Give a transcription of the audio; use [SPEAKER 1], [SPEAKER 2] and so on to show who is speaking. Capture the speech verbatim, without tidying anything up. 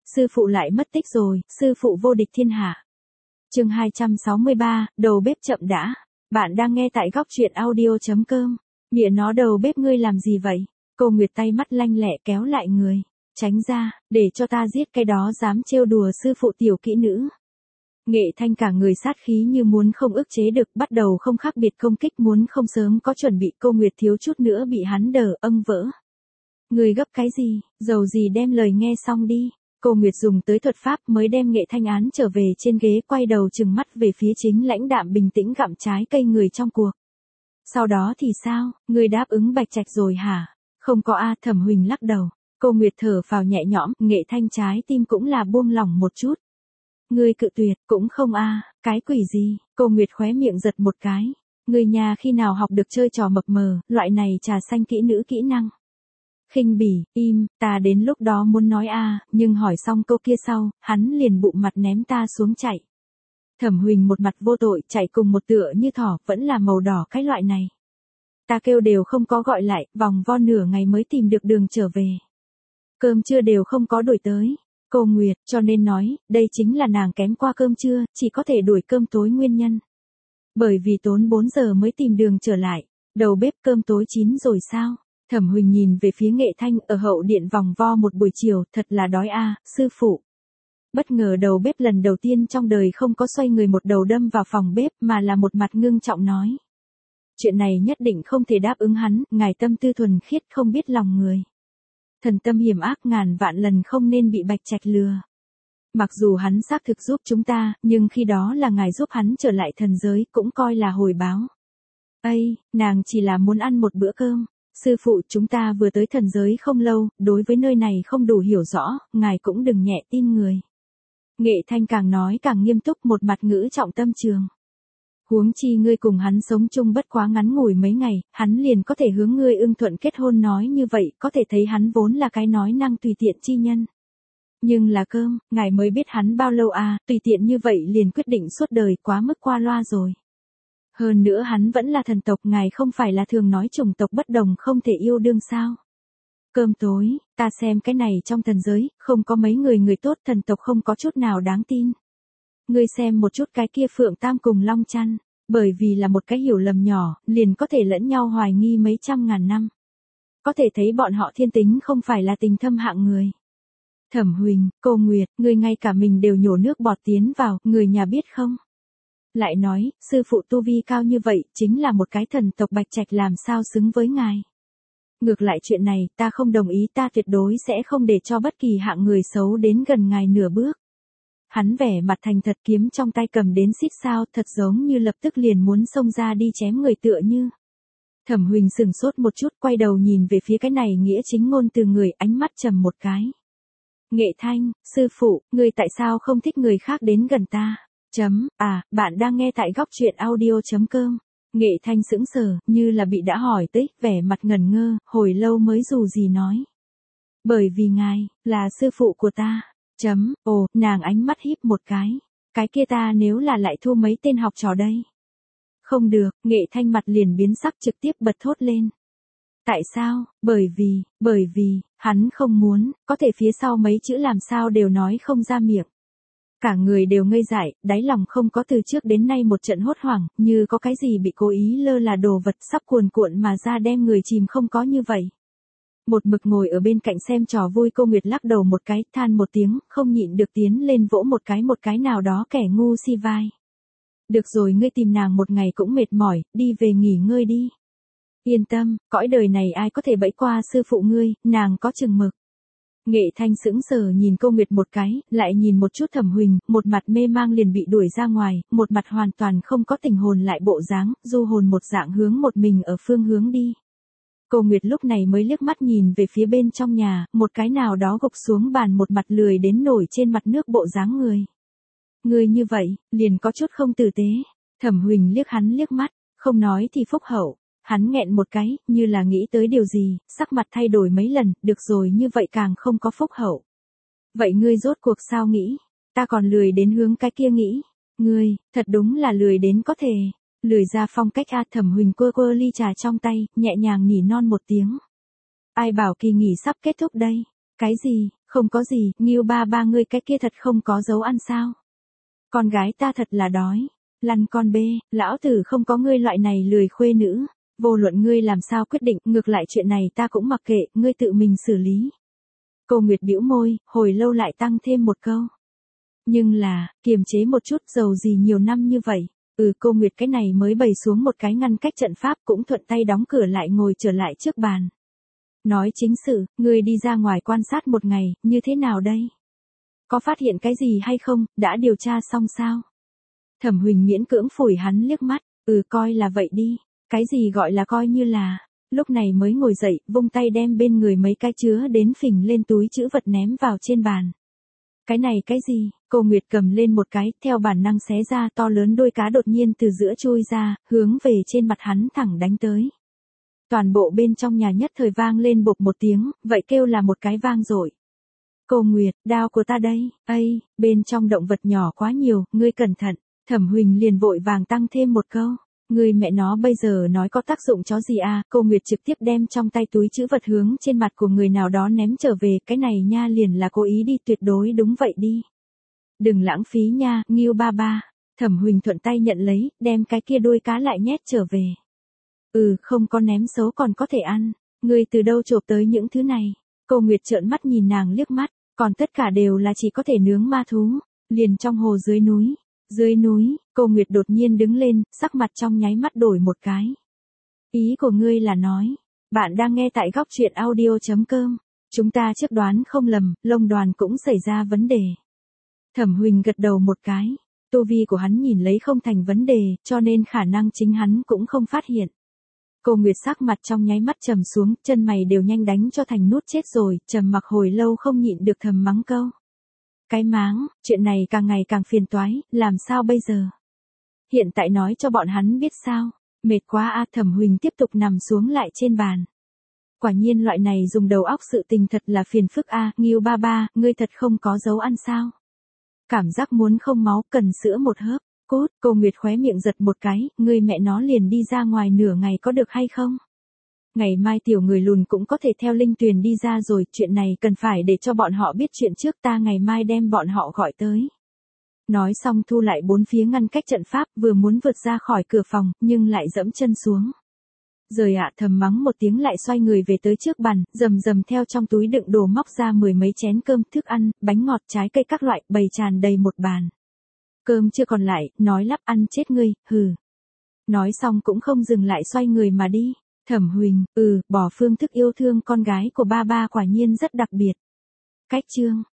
[SPEAKER 1] sư phụ lại mất tích rồi, sư phụ vô địch thiên hạ. Chương hai trăm sáu mươi ba, đầu bếp chậm đã. Bạn đang nghe tại góc truyện audio chấm com. Mẹ nó đầu bếp ngươi làm gì vậy? Cô Nguyệt tay mắt lanh lẹ kéo lại người. Tránh ra, để cho ta giết cái đó dám trêu đùa sư phụ tiểu kỹ nữ. Nghệ Thanh cả người sát khí như muốn không ức chế được, bắt đầu không khác biệt công kích, muốn không sớm có chuẩn bị. Cô Nguyệt thiếu chút nữa bị hắn đờ âng vỡ. Người gấp cái gì, dầu gì đem lời nghe xong đi. Cô Nguyệt dùng tới thuật pháp mới đem Nghệ Thanh án trở về trên ghế, quay đầu trừng mắt về phía chính lãnh đạm bình tĩnh gặm trái cây người trong cuộc. Sau đó thì sao, người đáp ứng Bạch Trạch rồi hả? Không có a. Thẩm Huỳnh lắc đầu. Cô Nguyệt thở phào nhẹ nhõm, Nghệ Thanh trái tim cũng là buông lỏng một chút. Ngươi cự tuyệt, cũng không a. Cái quỷ gì? Cô Nguyệt khóe miệng giật một cái. Người nhà khi nào học được chơi trò mập mờ, loại này trà xanh kỹ nữ kỹ năng. Khinh bỉ, im, ta đến lúc đó muốn nói a, nhưng hỏi xong câu kia sau, hắn liền bụng mặt ném ta xuống chạy. Thẩm Huỳnh một mặt vô tội, chạy cùng một tựa như thỏ, vẫn là màu đỏ cái loại này. Ta kêu đều không có gọi lại, vòng vo nửa ngày mới tìm được đường trở về. Cơm trưa đều không có đuổi tới. Cô Nguyệt, cho nên nói, đây chính là nàng kém qua cơm trưa, chỉ có thể đuổi cơm tối nguyên nhân. Bởi vì tốn bốn giờ mới tìm đường trở lại. Đầu bếp cơm tối chín rồi sao? Thẩm Huỳnh nhìn về phía Nghệ Thanh, ở hậu điện vòng vo một buổi chiều, thật là đói a, sư phụ. Bất ngờ đầu bếp lần đầu tiên trong đời không có xoay người một đầu đâm vào phòng bếp, mà là một mặt ngưng trọng nói. Chuyện này nhất định không thể đáp ứng hắn, ngài tâm tư thuần khiết không biết lòng người. Thần tâm hiểm ác, ngàn vạn lần không nên bị Bạch Trạch lừa. Mặc dù hắn xác thực giúp chúng ta, nhưng khi đó là ngài giúp hắn trở lại thần giới, cũng coi là hồi báo. Ây, nàng chỉ là muốn ăn một bữa cơm. Sư phụ, chúng ta vừa tới thần giới không lâu, đối với nơi này không đủ hiểu rõ, ngài cũng đừng nhẹ tin người. Nghệ Thanh càng nói càng nghiêm túc, một mặt ngữ trọng tâm trường. Huống chi ngươi cùng hắn sống chung bất quá ngắn ngủi mấy ngày, hắn liền có thể hướng ngươi ưng thuận kết hôn, nói như vậy, có thể thấy hắn vốn là cái nói năng tùy tiện chi nhân. Nhưng là cơm, ngài mới biết hắn bao lâu à, tùy tiện như vậy liền quyết định suốt đời, quá mức qua loa rồi. Hơn nữa hắn vẫn là thần tộc, ngài không phải là thường nói chủng tộc bất đồng không thể yêu đương sao. Cơm tối, ta xem cái này trong thần giới, không có mấy người người tốt, thần tộc không có chút nào đáng tin. Ngươi xem một chút cái kia Phượng Tam cùng Long Chăn, bởi vì là một cái hiểu lầm nhỏ, liền có thể lẫn nhau hoài nghi mấy trăm ngàn năm. Có thể thấy bọn họ thiên tính không phải là tình thâm hạng người. Thẩm Huỳnh, cô Nguyệt, ngươi ngay cả mình đều nhổ nước bọt tiến vào, người nhà biết không? Lại nói, sư phụ tu vi cao như vậy, chính là một cái thần tộc, Bạch Trạch làm sao xứng với ngài. Ngược lại chuyện này, ta không đồng ý, ta tuyệt đối sẽ không để cho bất kỳ hạng người xấu đến gần ngài nửa bước. Hắn vẻ mặt thành thật, kiếm trong tay cầm đến xít sao, thật giống như lập tức liền muốn xông ra đi chém người tựa như. Thẩm Huỳnh sừng sốt một chút, quay đầu nhìn về phía cái này nghĩa chính ngôn từ người, ánh mắt trầm một cái. Nghệ Thanh, sư phụ, người tại sao không thích người khác đến gần ta? Chấm, à, bạn đang nghe tại góc truyện audio chấm com. Nghệ Thanh sững sờ, như là bị đã hỏi tới, vẻ mặt ngẩn ngơ, hồi lâu mới dù gì nói. Bởi vì ngài, là sư phụ của ta. Chấm, ồ, nàng ánh mắt híp một cái. Cái kia ta nếu là lại thu mấy tên học trò đây. Không được, Nghệ Thanh mặt liền biến sắc, trực tiếp bật thốt lên. Tại sao? Bởi vì, bởi vì, hắn không muốn, có thể phía sau mấy chữ làm sao đều nói không ra miệng. Cả người đều ngây dại, đáy lòng không có từ trước đến nay một trận hốt hoảng, như có cái gì bị cố ý lơ là đồ vật sắp cuồn cuộn mà ra đem người chìm, không có như vậy. Một mực ngồi ở bên cạnh xem trò vui cô Nguyệt lắc đầu một cái, than một tiếng, không nhịn được tiến lên vỗ một cái một cái nào đó kẻ ngu si vai. Được rồi, ngươi tìm nàng một ngày cũng mệt mỏi, đi về nghỉ ngơi đi. Yên tâm, cõi đời này ai có thể bẫy qua sư phụ ngươi, nàng có chừng mực. Nghệ Thanh sững sờ nhìn cô Nguyệt một cái, lại nhìn một chút Thẩm Huỳnh, một mặt mê mang liền bị đuổi ra ngoài, một mặt hoàn toàn không có tình hồn lại bộ dáng, du hồn một dạng hướng một mình ở phương hướng đi. Cô Nguyệt lúc này mới liếc mắt nhìn về phía bên trong nhà, một cái nào đó gục xuống bàn, một mặt lười đến nổi trên mặt nước bộ dáng người. Người như vậy, liền có chút không tử tế. Thẩm Huỳnh liếc hắn liếc mắt, không nói thì phúc hậu. Hắn nghẹn một cái, như là nghĩ tới điều gì, sắc mặt thay đổi mấy lần, được rồi, như vậy càng không có phúc hậu. Vậy ngươi rốt cuộc sao nghĩ? Ta còn lười đến hướng cái kia nghĩ. Ngươi, thật đúng là lười đến có thể. Lười ra phong cách a. Thẩm Huỳnh quơ quơ ly trà trong tay, nhẹ nhàng nỉ non một tiếng. Ai bảo kỳ nghỉ sắp kết thúc đây? Cái gì, không có gì, Ngưu ba ba ngươi cái kia thật không có dấu ăn sao? Con gái ta thật là đói. Lăn con bê, lão tử không có ngươi loại này lười khuê nữ. Vô luận ngươi làm sao quyết định, ngược lại chuyện này ta cũng mặc kệ, ngươi tự mình xử lý. Cô Nguyệt bĩu môi, hồi lâu lại tăng thêm một câu. Nhưng là, kiềm chế một chút, dầu gì nhiều năm như vậy. Ừ, cô Nguyệt cái này mới bày xuống một cái ngăn cách trận pháp, cũng thuận tay đóng cửa lại ngồi trở lại trước bàn. Nói chính sự, ngươi đi ra ngoài quan sát một ngày, như thế nào đây? Có phát hiện cái gì hay không, đã điều tra xong sao? Thẩm Huỳnh miễn cưỡng phủi hắn liếc mắt, ừ coi là vậy đi, cái gì gọi là coi như là, lúc này mới ngồi dậy, vung tay đem bên người mấy cái chứa đến phình lên túi trữ vật ném vào trên bàn. Cái này cái gì, cô Nguyệt cầm lên một cái, theo bản năng xé ra, to lớn đuôi cá đột nhiên từ giữa chui ra, hướng về trên mặt hắn thẳng đánh tới. Toàn bộ bên trong nhà nhất thời vang lên bộp một tiếng, vậy kêu là một cái vang dội. Cô Nguyệt, đao của ta đây, ây, bên trong động vật nhỏ quá nhiều, ngươi cẩn thận. Thẩm Huỳnh liền vội vàng tăng thêm một câu, người mẹ nó bây giờ nói có tác dụng chó gì à, cô Nguyệt trực tiếp đem trong tay túi trữ vật hướng trên mặt của người nào đó ném trở về, cái này nha liền là cố ý đi, tuyệt đối đúng vậy đi. Đừng lãng phí nha, Ngưu ba ba. Thẩm Huỳnh thuận tay nhận lấy, đem cái kia đuôi cá lại nhét trở về. Ừ, không có ném xấu còn có thể ăn, ngươi từ đâu chộp tới những thứ này? Cô Nguyệt trợn mắt nhìn nàng liếc mắt, còn tất cả đều là chỉ có thể nướng ma thú, liền trong hồ dưới núi. Dưới núi, cô Nguyệt đột nhiên đứng lên, sắc mặt trong nháy mắt đổi một cái. Ý của ngươi là nói, bạn đang nghe tại góc truyện audio chấm com. Chúng ta trước đoán không lầm, Long Đoàn cũng xảy ra vấn đề. Thẩm Huỳnh gật đầu một cái, tu vi của hắn nhìn lấy không thành vấn đề, cho nên khả năng chính hắn cũng không phát hiện. Cô Nguyệt sắc mặt trong nháy mắt trầm xuống, chân mày đều nhanh đánh cho thành nút chết rồi, trầm mặc hồi lâu không nhịn được thầm mắng câu. Cái máng, chuyện này càng ngày càng phiền toái, làm sao bây giờ? Hiện tại nói cho bọn hắn biết sao? Mệt quá a. Thẩm Huỳnh tiếp tục nằm xuống lại trên bàn. Quả nhiên loại này dùng đầu óc sự tình thật là phiền phức a. Ngưu ba ba, ngươi thật không có dấu ăn sao? Cảm giác muốn không máu, cần sữa một hớp. Cốt, cô Nguyệt khóe miệng giật một cái, ngươi mẹ nó liền đi ra ngoài nửa ngày có được hay không? Ngày mai tiểu người lùn cũng có thể theo linh tuyền đi ra rồi, chuyện này cần phải để cho bọn họ biết chuyện trước, ta ngày mai đem bọn họ gọi tới. Nói xong thu lại bốn phía ngăn cách trận pháp, vừa muốn vượt ra khỏi cửa phòng, nhưng lại dẫm chân xuống. Rời ạ, thầm mắng một tiếng lại xoay người về tới trước bàn, rầm rầm theo trong túi đựng đồ móc ra mười mấy chén cơm, thức ăn, bánh ngọt, trái cây các loại, bày tràn đầy một bàn. Cơm chưa còn lại, nói lắp ăn chết ngươi, hừ. Nói xong cũng không dừng lại xoay người mà đi. Thẩm Huỳnh, ừ, bỏ phương thức yêu thương con gái của ba ba quả nhiên rất đặc biệt. Cách chương.